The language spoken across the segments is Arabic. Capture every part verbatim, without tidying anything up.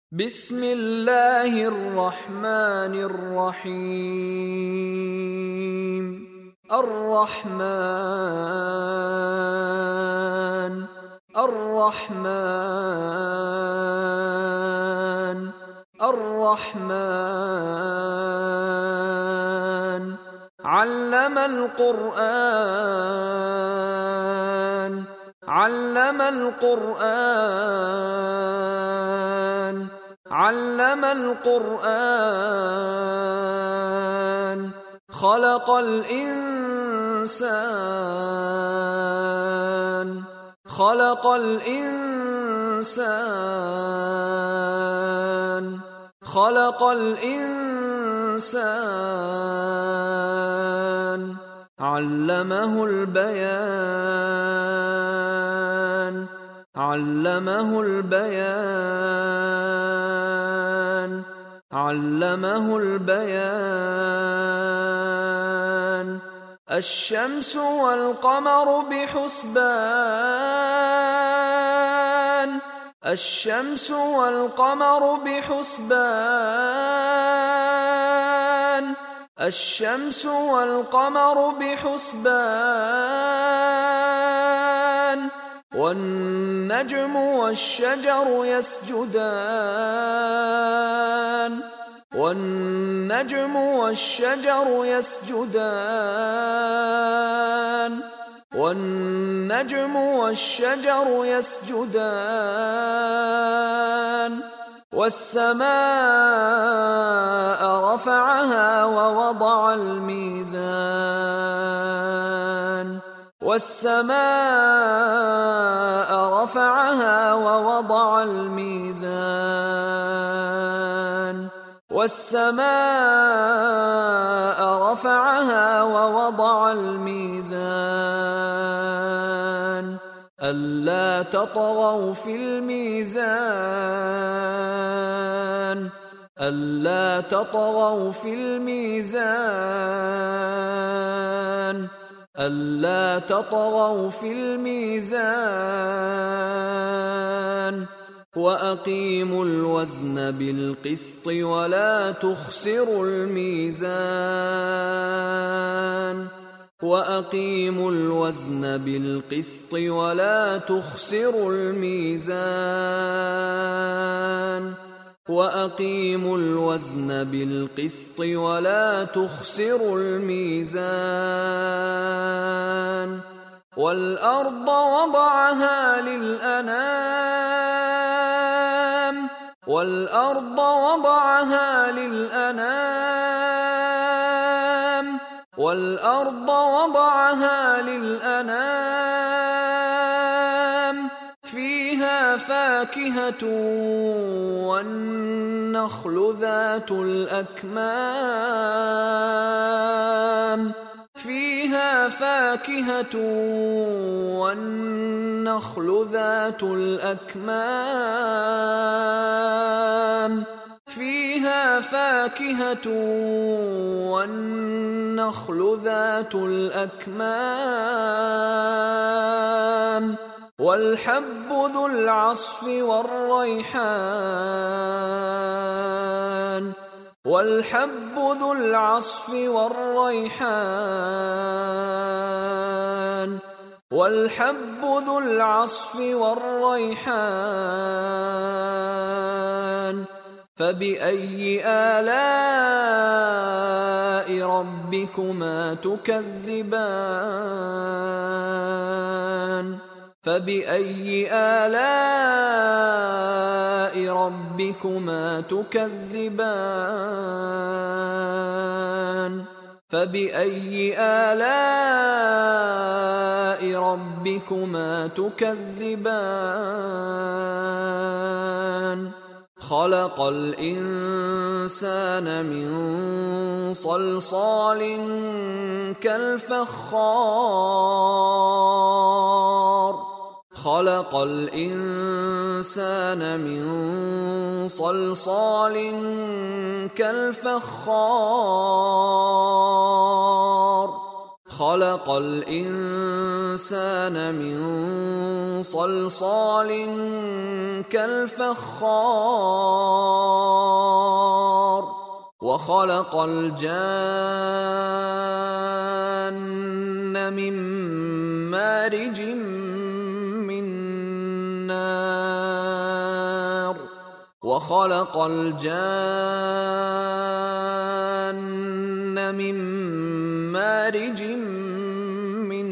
بسم الله الرحمن الرحيم الرحمن الرحمن الرحمن علم القرآن علم القرآن علم القرآن خلق الإنسان خلق الإنسان خلق الإنسان علمه البيان علمه البيان علمه البيان الشمس والقمر بحسبان الشمس والقمر بحسبان الشمس والقمر بحسبان والنجم والشجر يسجدان والنجم والشجر يسجدان والنجم والشجر يسجدان والسماء رفعها ووضع الميزان والسماء رفعها ووضع الميزان والسماء رفعها ووضع الميزان ألا تطغوا في الميزان ألا تطغوا في الميزان ألا تطغوا في الميزان وأقيموا الوزن بالقسط ولا تخسروا الميزان وأقيموا الوزن بالقسط ولا تخسروا الميزان وأقيموا الوزن بالقسط ولا تخسروا الميزان والأرض وضعها للأنام والأرض وضعها للأنام والأرض وضعها للأنام فيها فاكهة والنخل ذات الأكمام فيها فاكهة والنخل ذات الأكمام فيها فاكهة والنخل ذات الأكمام والحب ذو العصف والريحان والحب ذو العصف والريحان والحب ذو العصف والريحان فبأي آلاء ربكما تكذبان فبأي آلاء ربكما تكذبان فبأي آلاء ربكما تكذبان خلق الإنسان من صلصال كالفخار خلق الإنسان من صلصال كالفخار خلق الإنسان من صلصال كالفخار وخلق الجان من مارج من نار وخلق الجان من مارج من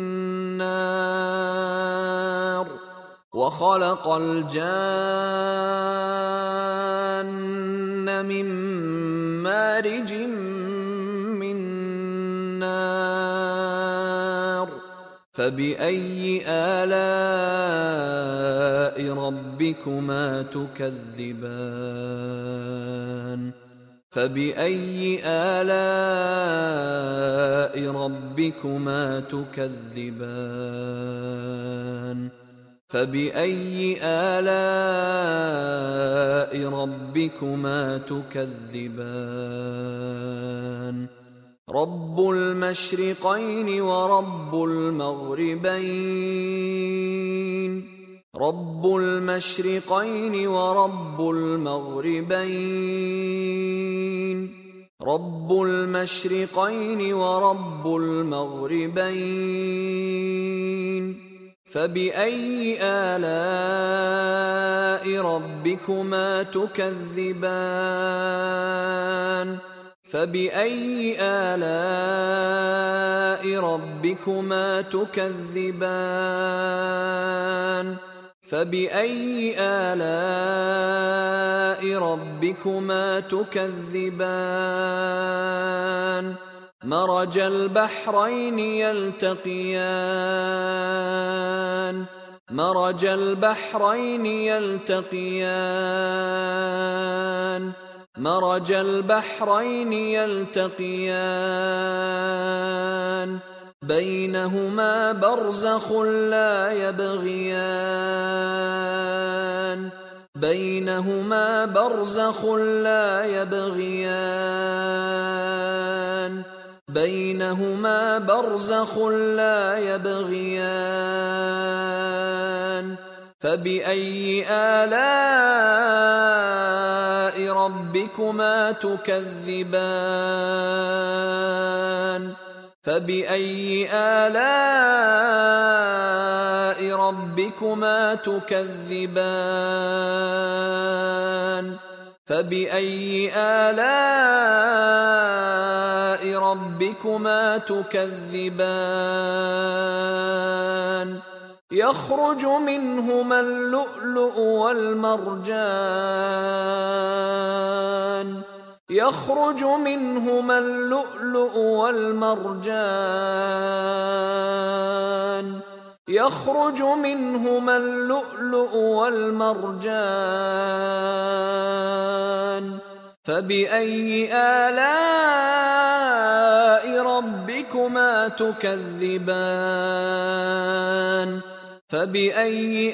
نار وخلق الجان من مارج من نار فبأي آلاء ربكما تكذبان فبأي آلاء ربكما تكذبان فبأي آلاء ربكما تكذبان رب المشرقين ورب المغربين رب المشرقين ورب المغربين رب المشرقين ورب المغربين فبأي آلاء ربكما تكذبان فبأي آلاء ربكما تكذبان فبأي آلاء ربكما تكذبان مرج البحرين يلتقيان مرج البحرين يلتقيان مرج البحرين يلتقيان بينهما برزخ لا يبغيان بينهما برزخ لا يبغيان بينهما برزخ لا يبغيان فبأي آلاء ربكما تكذبان فبأي آلاء ربكما تكذبان فبأي آلاء ربكما تكذبان يخرج منهما اللؤلؤ والمرجان يخرج منهما اللؤلؤ والمرجان يخرج منهما اللؤلؤ والمرجان فبأي آلاء ربكما تكذبان فبأي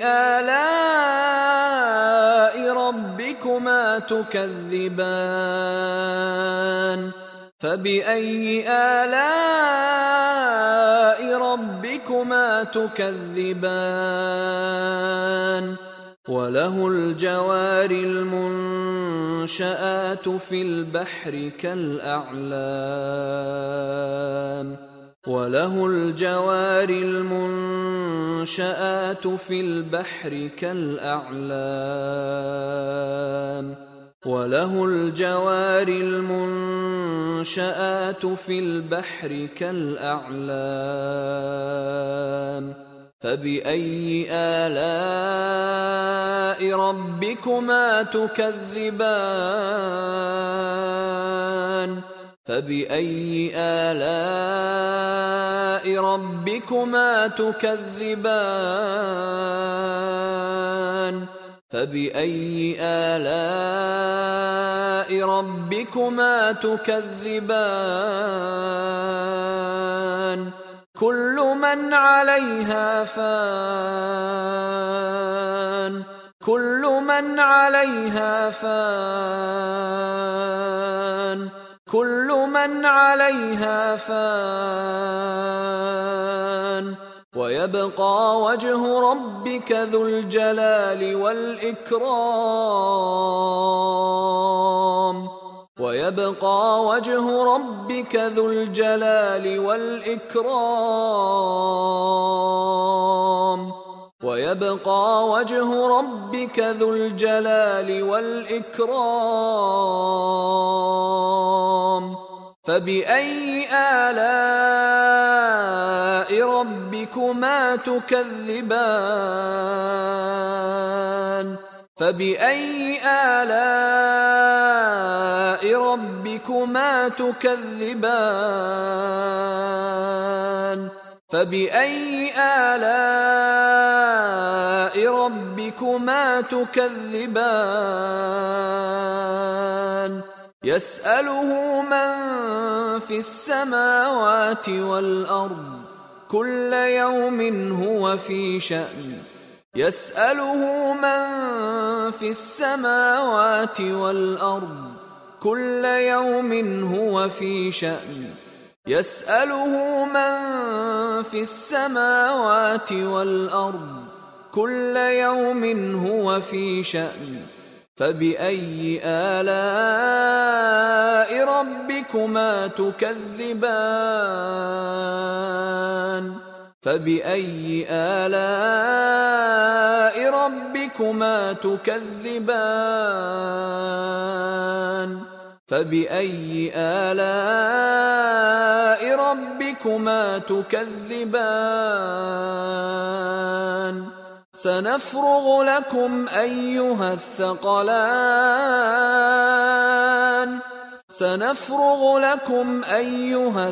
آلاء ربكما تكذبان فبأي آلاء ربكما تكذبان وله الجوار المنشآت في البحر كالأعلام وله الجوار المنشآت في البحر كالأعلام وله الجوار المنشآت في البحر كالأعلام فبأي آلاء ربكما تكذبان فبأي آلاء ربكما تكذبان فبأي آلاء ربكما تكذبان كل من عليها فان كل من عليها فان كل من عليها فان ويبقى وجه ربك ذو الجلال والإكرام ويبقى وجه ربك ذو الجلال والإكرام ويبقى وجه ربك ذو الجلال والإكرام فبأي آلاء ربكما تكذبان فبأي آلاء ربكما تكذبان فبأي آلاء ربكما تكذبان يسأله من في السماوات والأرض كل يوم هو في شأن يسأله من في السماوات والأرض كل يوم هو في شأن يسأله من في السماوات والأرض كل يوم هو في شأن فبأي آلاء ربكما تكذبان فبأي آلاء ربكما تكذبان فبأي آلاء ربكما تكذبان سنفرغ لكم أيها الثقلان سنفرغ لكم أيها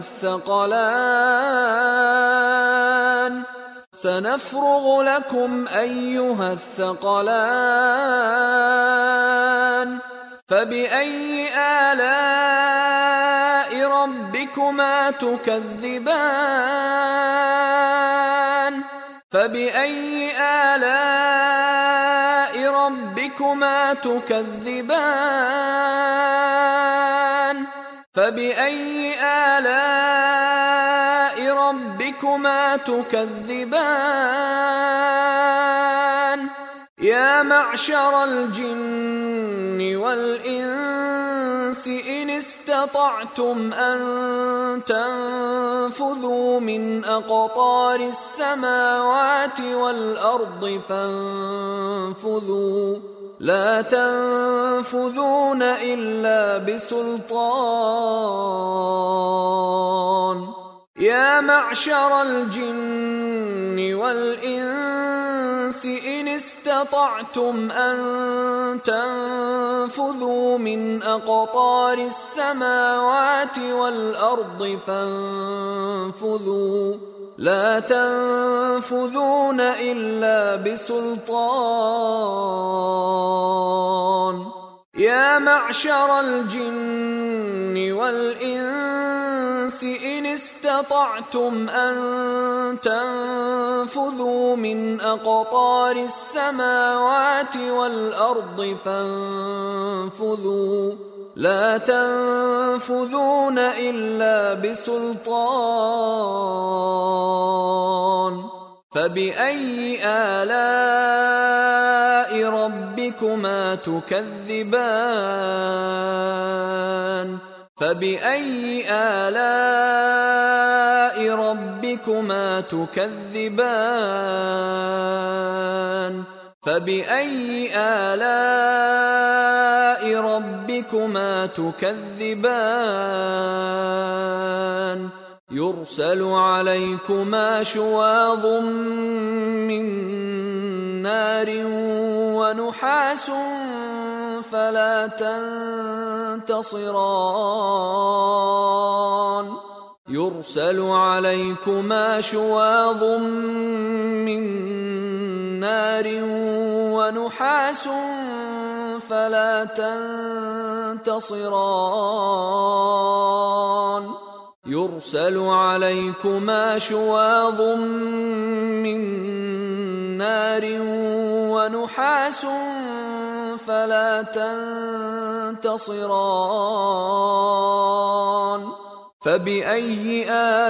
الثقلان سنفرغ لكم أيها الثقلان فبأي آلاء ربكما تكذبان فبأي آلاء ربكما تكذبان فبأي آلاء ربكما تكذبان يا معشر الجن والإنس إن استطعتم أن تنفذوا من أقطار السماوات والأرض فانفذوا لا تنفذون إلا بسلطان يا معشر الجن والإنس إن استطعتم أن تنفذوا من أقطار السماوات والأرض فانفذوا لا تنفذون إلا بسلطان يا معشر الجن والإنس إن استطعتم أن تنفذوا من أقطار السماوات والأرض فانفذوا لا تنفذون إلا بسلطان فبأي آلاء ربكما تكذبان فبأي آلاء ربكما تكذبان فبأي آلاء ربكما تكذبان يرسل عليكما شواظ من نار ونحاس فلا تنتصران يرسل عليكما شواظ من نار ونحاس فلا تنتصران يرسل عليكما شواظ من نار ونحاس فلا تنتصران فبأي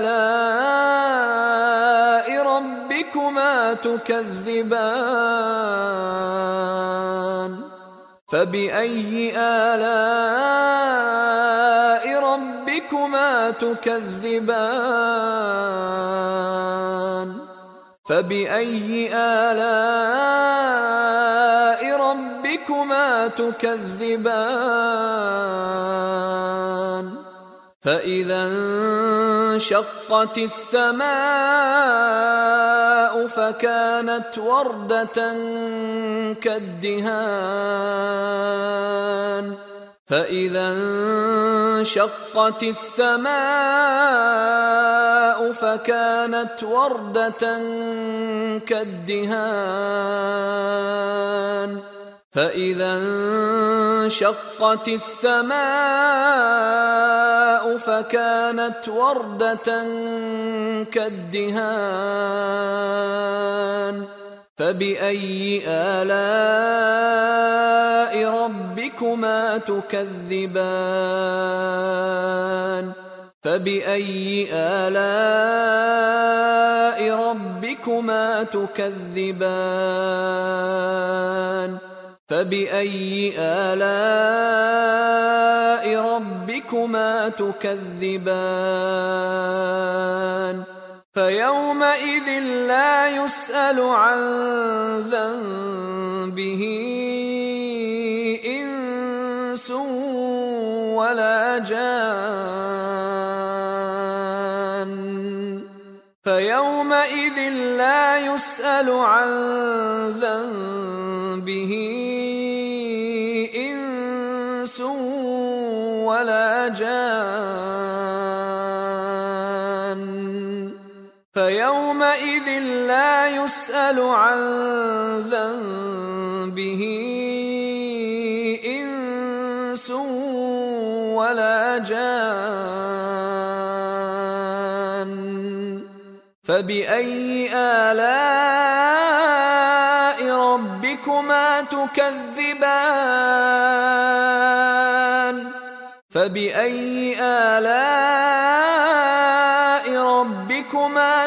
آلاء ربكما تكذبان فبأي آلاء ربكما تكذبان فبأي آلاء ربكما تكذبان فإذا انشقت السماء فكانت وردة كالدهان فإذا انشقت السماء فكانت وردة كالدهان فإذا انشقت السماء فكانت وردة كالدهان فبأي آلاء ربكما تكذبان فبأي آلاء ربكما تكذبان فبأي آلاء ربكما تكذبان فيومئذ لا يسأل عن ذنبه إنس ولا جان فيومئذ لا يسأل عن ذنبه إنس ولا جان فيومئذ لا يسأل عن ذنبه إنس ولا جان فبأي آلاء ربكما تكذبان فبأي آلاء ربكما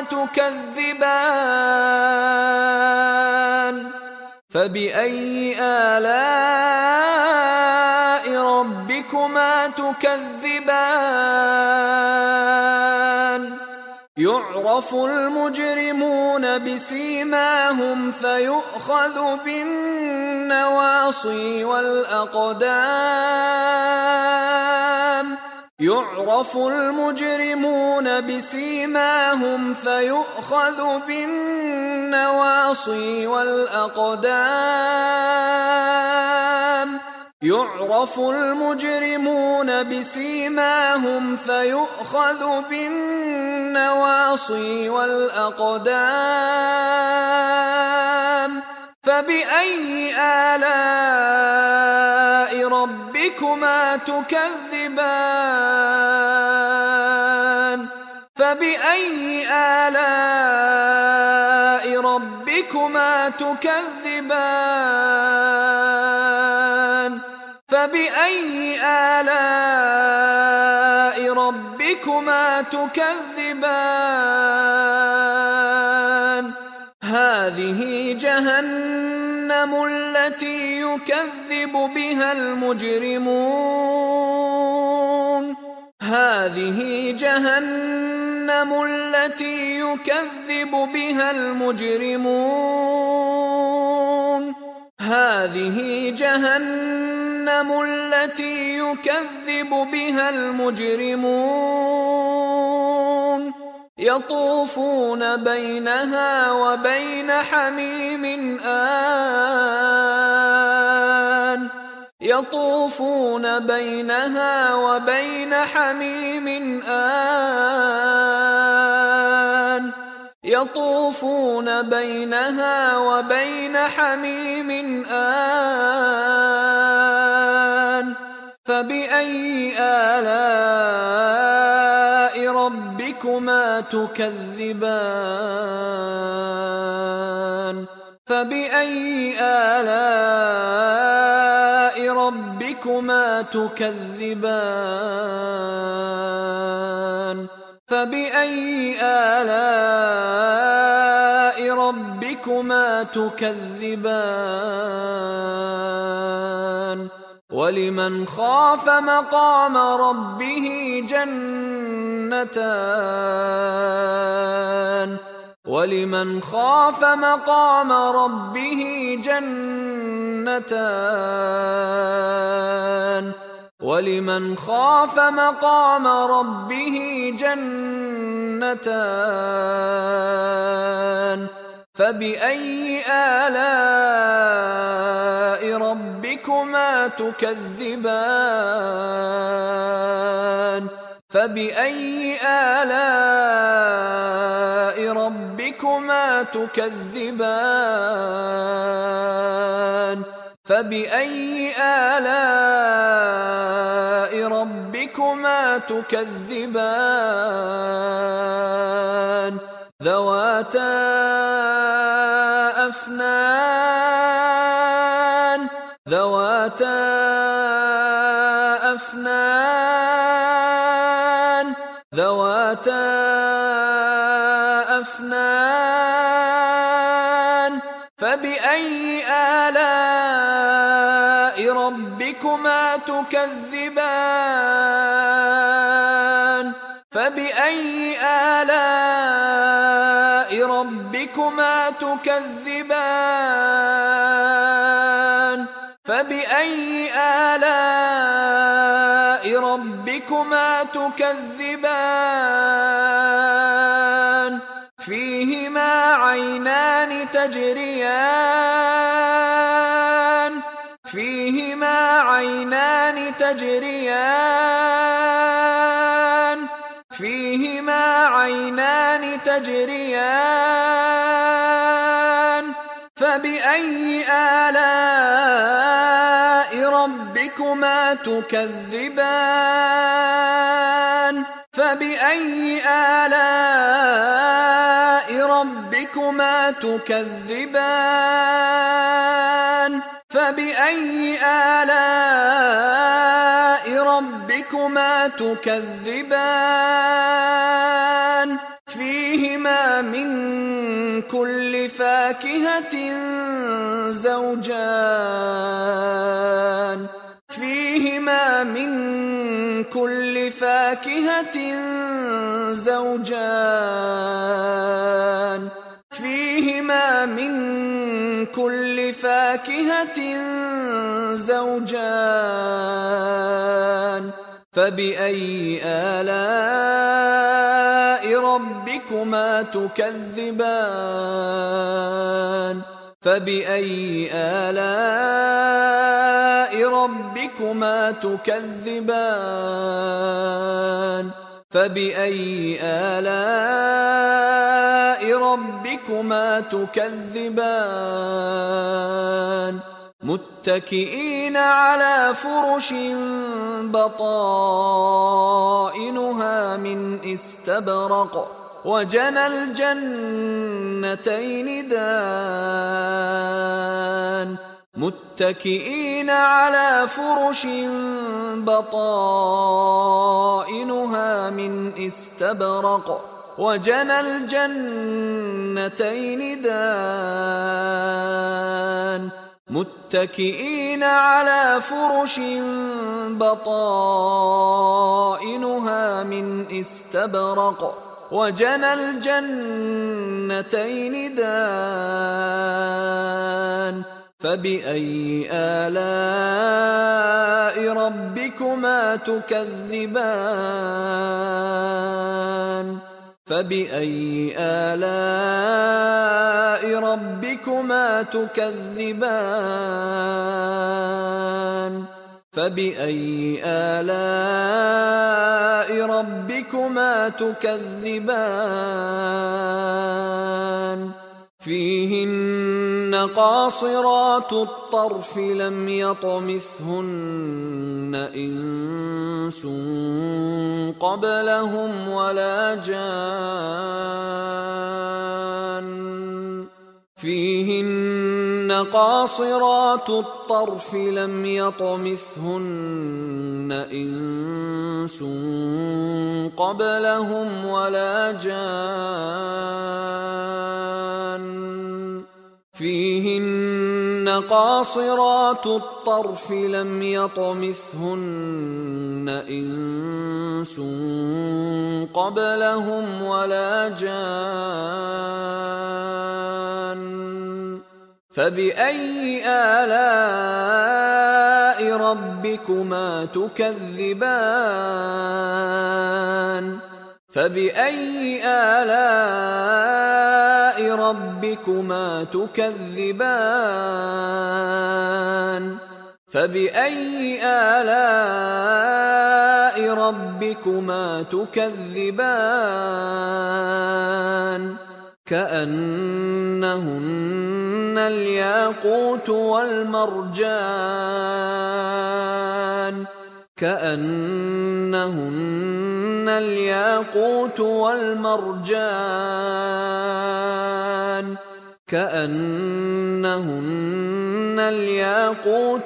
تكذبان فبأي آلاء ربكما تكذبان يعرف المجرمون بسيماهم فيؤخذ بالنواصي والأقدام يعرف المجرمون بسيماهم فيؤخذ بالنواصي والأقدام يعرف المجرمون بسيماهم فيؤخذ بالنواصي والأقدام فبأي آلاء ربكما تكذبان فبأي آلاء ربكما تكذبان فبأي آلاء ربكما تكذبان هذه جهنم التي يكذب بها المجرمون هذه جهنم التي يكذب بها المجرمون هذه جهنم التي يكذب بها المجرمون يطوفون بينها وبين حميم آن يطوفون بينها وبين حميم آن يطوفون بينها وبين حميم آن فبأي آلاء ربكما تكذبان فبأي آلاء ربكما تكذبان فبأي آلاء ربكما تكذبان ولمن خاف مقام ربه جنتان ولمن خاف مقام ربه جنتان ولمن خاف مقام ربه جنتان فبأي آلاء ربكما تكذبان فبأي آلاء ربكما تكذبان فبأي آلاء ربكما تكذبان ذواتا أفنان ذواتا أفنان ذواتا أفنان فبأي آلاء ربكما تكذبان فبأي آلاء ربكما تكذبان فبأي آلاء ربكما تكذبان فيهما عينان تجريان فيهما عينان تجريان فيهما عينان تجريان فبأي آلاء ربكما تكذبان فبأي آلاء ربكما تكذبان فبأي آلاء ربكما تكذبان فيهما من كل فاكهة زوجان فيهما من كل فاكهة زوجان فيهما من كل فاكهة زوجان فبأي آلاء ربكما تكذبان فبأي آلاء ربكما تكذبان فبأي آلاء ربكما تكذبان متكئين على فرش بطائنها من استبرق وجنى الجنتين دان متكئين على فرش بطائنها من استبرق وجنى الجنتين دان متكئين على فرش بطائنها من استبرق وجنى الجنتين دان فبأي آلاء ربكما تكذبان فبأي آلاء ربكما تكذبان فبأي آلاء ربكما تكذبان فيهن قاصرات الطرف لم يطمثهن إنس قبلهم ولا جان فيهن قاصرات الطرف لم يطمثهن إنس قبلهم ولا جان قاصرات الطرف لم يطمثهن إنس قبلهم ولا جان فبأي آلاء ربكما تكذبان فبأي آلاء ربكما تكذبان فبأي آلاء ربكما تكذبان كأنهن الياقوت والمرجان كأنهن الياقوت والمرجان كأنهن الياقوت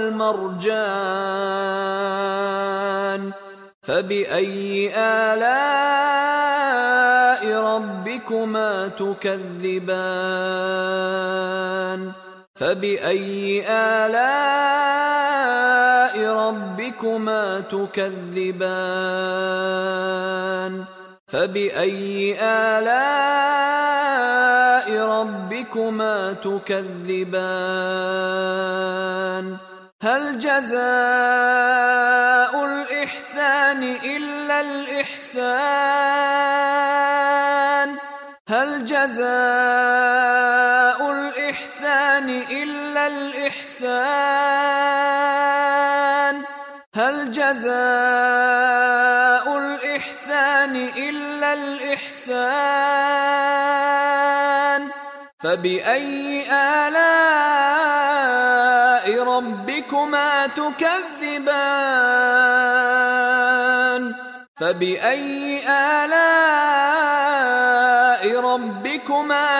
والمرجان فبأي آلاء ربكما تكذبان فبأي آلاء ربكما تكذبان فبأي آلاء ربكما تكذبان هل جزاء الإحسان إلا الإحسان هل جزاء الإحسان إلا الإحسان هل جزاء الإحسان إلا الإحسان فبأي آلاء ربكما تكذبان فبأي آلاء ربكما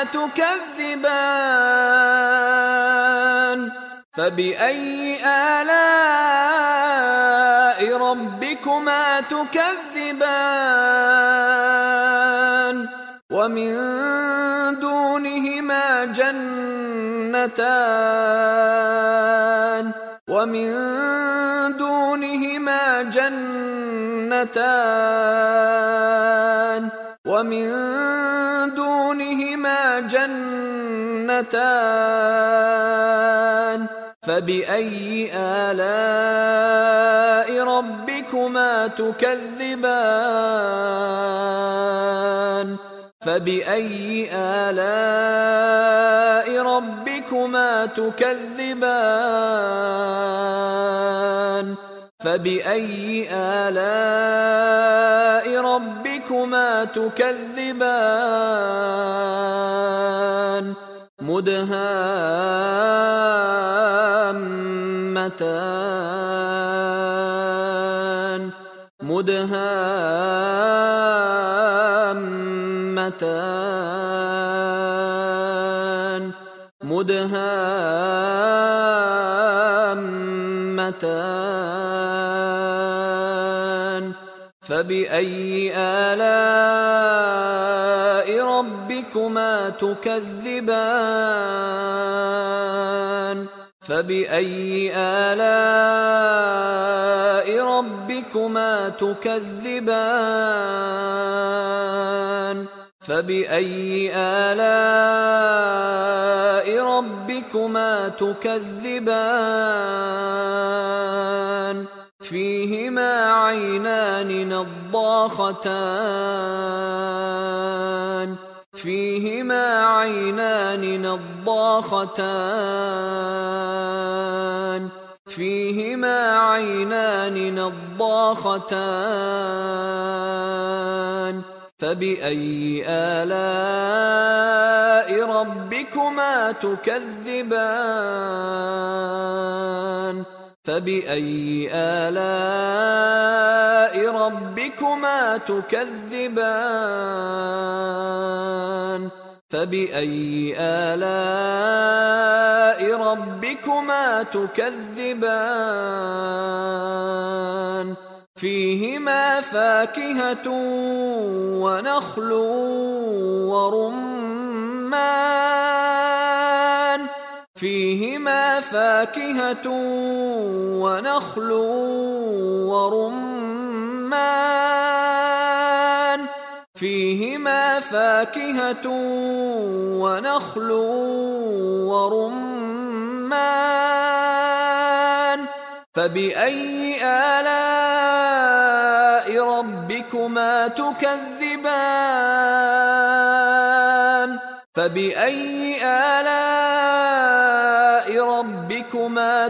تكذبان فبأي آلاء ربكما تكذبان ومن دونهما جنتان ومن دونهما جنتان ومن دونهما جنتان فبأي آلاء ربكما تكذبان فبأي آلاء ربكما تكذبان فبأي آلاء ربكما تكذبان مدهامتان مدهامتان مدهامتان فبأي آلاء ربكما تكذبان فبأي آلاء ربكما تكذبان فبأي آلاء ربكما تكذبان فيهما عينان نضاختان فيهما عينان نضاختان فيهما عينان نضاختان فبأي آلاء ربكما تكذبان فبأي آلاء ربكما تكذبان فبأي آلاء ربكما تكذبان فيهما فاكهة ونخل ورمان فيهما فاكهة ونخل ورمان فيهما فاكهة ونخل ورمان فبأي آلاء ربكما تكذبان فبأي آلاء ربكما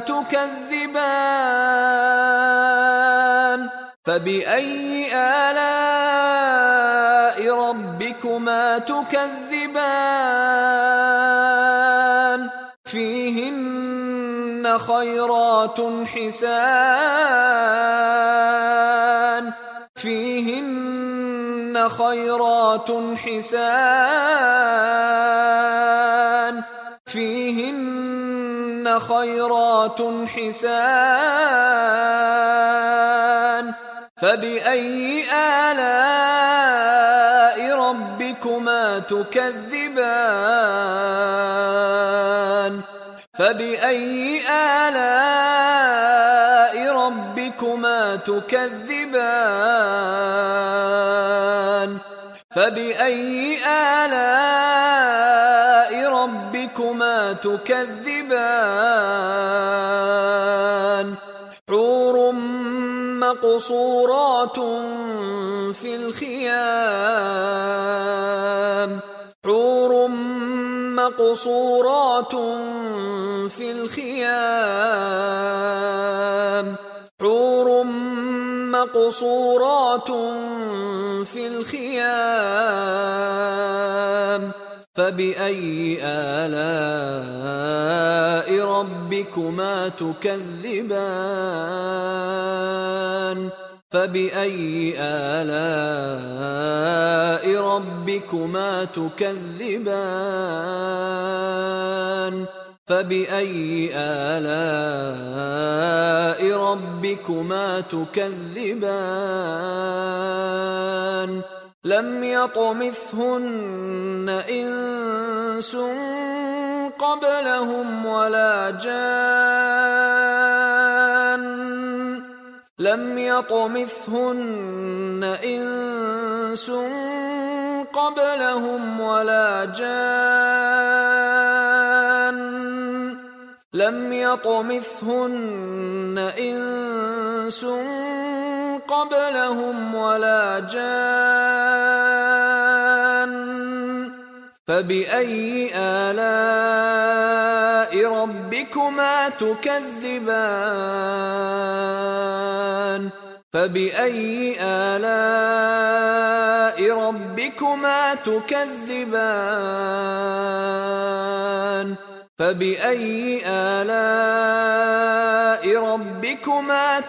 تكذبان فبأي آلاء ربكما تكذبان فيهن خيرات حسان فيهن خيرات حسان فيهن خيرات حسان فبأي آلاء ربكما تكذبان فبأي آلاء ربكما تكذبان فبأي آلاء ربكما تكذبان حور مقصورات في الخيام حور مقصورات في الخيام حور مقصورات في الخيام فبأي آلاء ربكما تكذبان فبأي آلاء ربكما تكذبان فبأي آلاء ربكما تكذبان لم يطمثهن إنس قبلهم ولا جان لم يطمثهن إنس قبلهم ولا جان لم يطمثهن إنس قبلهم ولا جان فبأي آلاء ربكما تكذبان فبأي آلاء ربكما تكذبان فبأي آلاء ربكما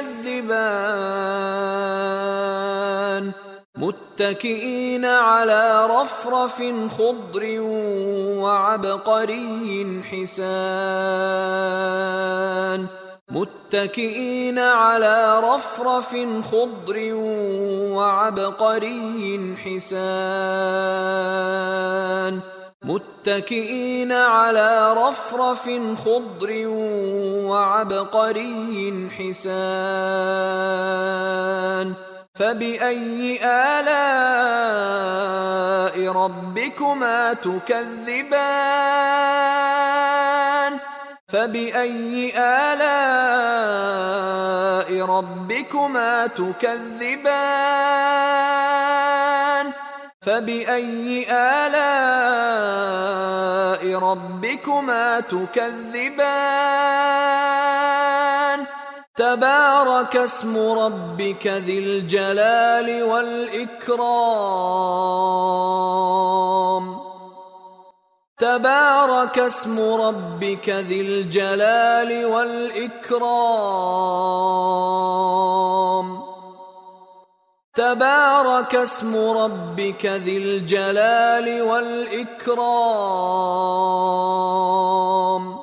تكذبان متكئين على رفرف خضر وعبقري حسان متكئين على رفرف خضر وعبقري حسان متكئين على رفرف خضر وعبقري حسان فبأي آلاء ربكما تكذبان فبأي آلاء ربكما تكذبان فبأي آلاء ربكما تكذبان تبارك اسم ربك ذي الجلال والإكرام تبارك اسم ربك ذي الجلال والإكرام تبارك اسم ربك ذي الجلال والإكرام